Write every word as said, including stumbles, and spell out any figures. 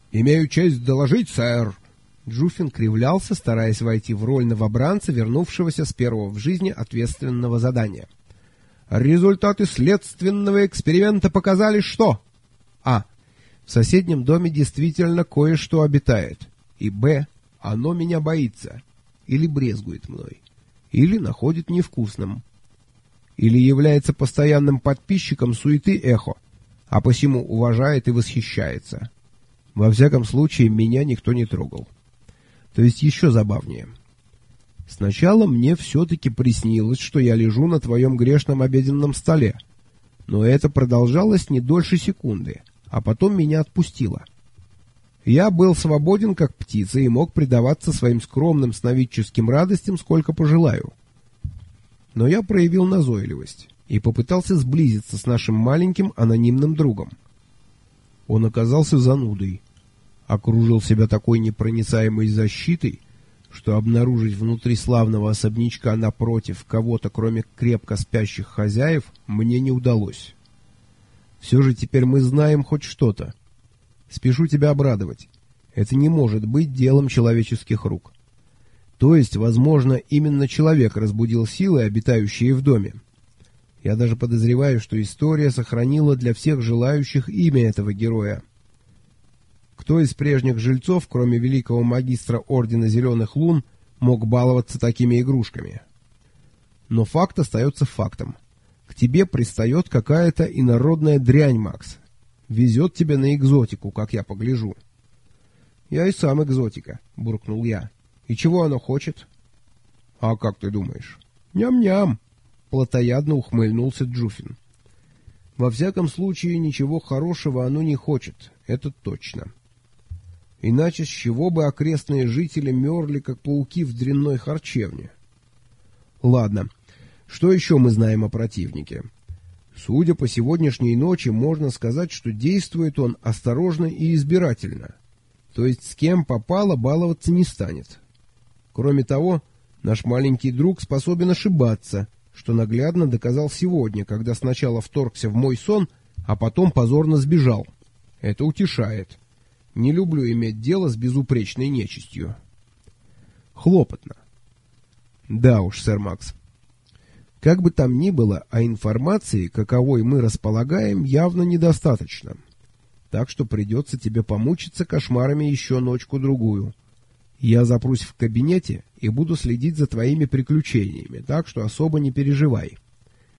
«Имею честь доложить, сэр!» Джуффин кривлялся, стараясь войти в роль новобранца, вернувшегося с первого в жизни ответственного задания. «Результаты следственного эксперимента показали, что...» А. В соседнем доме действительно кое-что обитает. И Б. Оно меня боится. Или брезгует мной. Или находит невкусным. Или является постоянным подписчиком суеты эхо, а посему уважает и восхищается. Во всяком случае, меня никто не трогал. То есть еще забавнее. Сначала мне все-таки приснилось, что я лежу на твоем грешном обеденном столе. Но это продолжалось не дольше секунды, а потом меня отпустило. Я был свободен, как птица, и мог предаваться своим скромным сновидческим радостям, сколько пожелаю. Но я проявил назойливость и попытался сблизиться с нашим маленьким анонимным другом. Он оказался занудой, окружил себя такой непроницаемой защитой, что обнаружить внутри славного особнячка напротив кого-то, кроме крепко спящих хозяев, мне не удалось. Все же теперь мы знаем хоть что-то. Спешу тебя обрадовать. Это не может быть делом человеческих рук. То есть, возможно, именно человек разбудил силы, обитающие в доме. Я даже подозреваю, что история сохранила для всех желающих имя этого героя. Кто из прежних жильцов, кроме великого магистра Ордена Зеленых Лун, мог баловаться такими игрушками? Но факт остается фактом. К тебе пристает какая-то инородная дрянь, Макс. Везет тебе на экзотику, как я погляжу. Я и сам экзотика, буркнул я. И чего оно хочет? А как ты думаешь? Ням-ням, плотоядно ухмыльнулся Джуффин. Во всяком случае, ничего хорошего оно не хочет, это точно. Иначе с чего бы окрестные жители мерли, как пауки в дрянной харчевне? Ладно, что еще мы знаем о противнике? Судя по сегодняшней ночи, можно сказать, что действует он осторожно и избирательно. То есть с кем попало, баловаться не станет. Кроме того, наш маленький друг способен ошибаться, что наглядно доказал сегодня, когда сначала вторгся в мой сон, а потом позорно сбежал. Это утешает. Не люблю иметь дело с безупречной нечистью. Хлопотно. Да уж, сэр Макс. Как бы там ни было, а информации, каковой мы располагаем, явно недостаточно. Так что придется тебе помучиться кошмарами еще ночку-другую. Я запрусь в кабинете и буду следить за твоими приключениями, так что особо не переживай.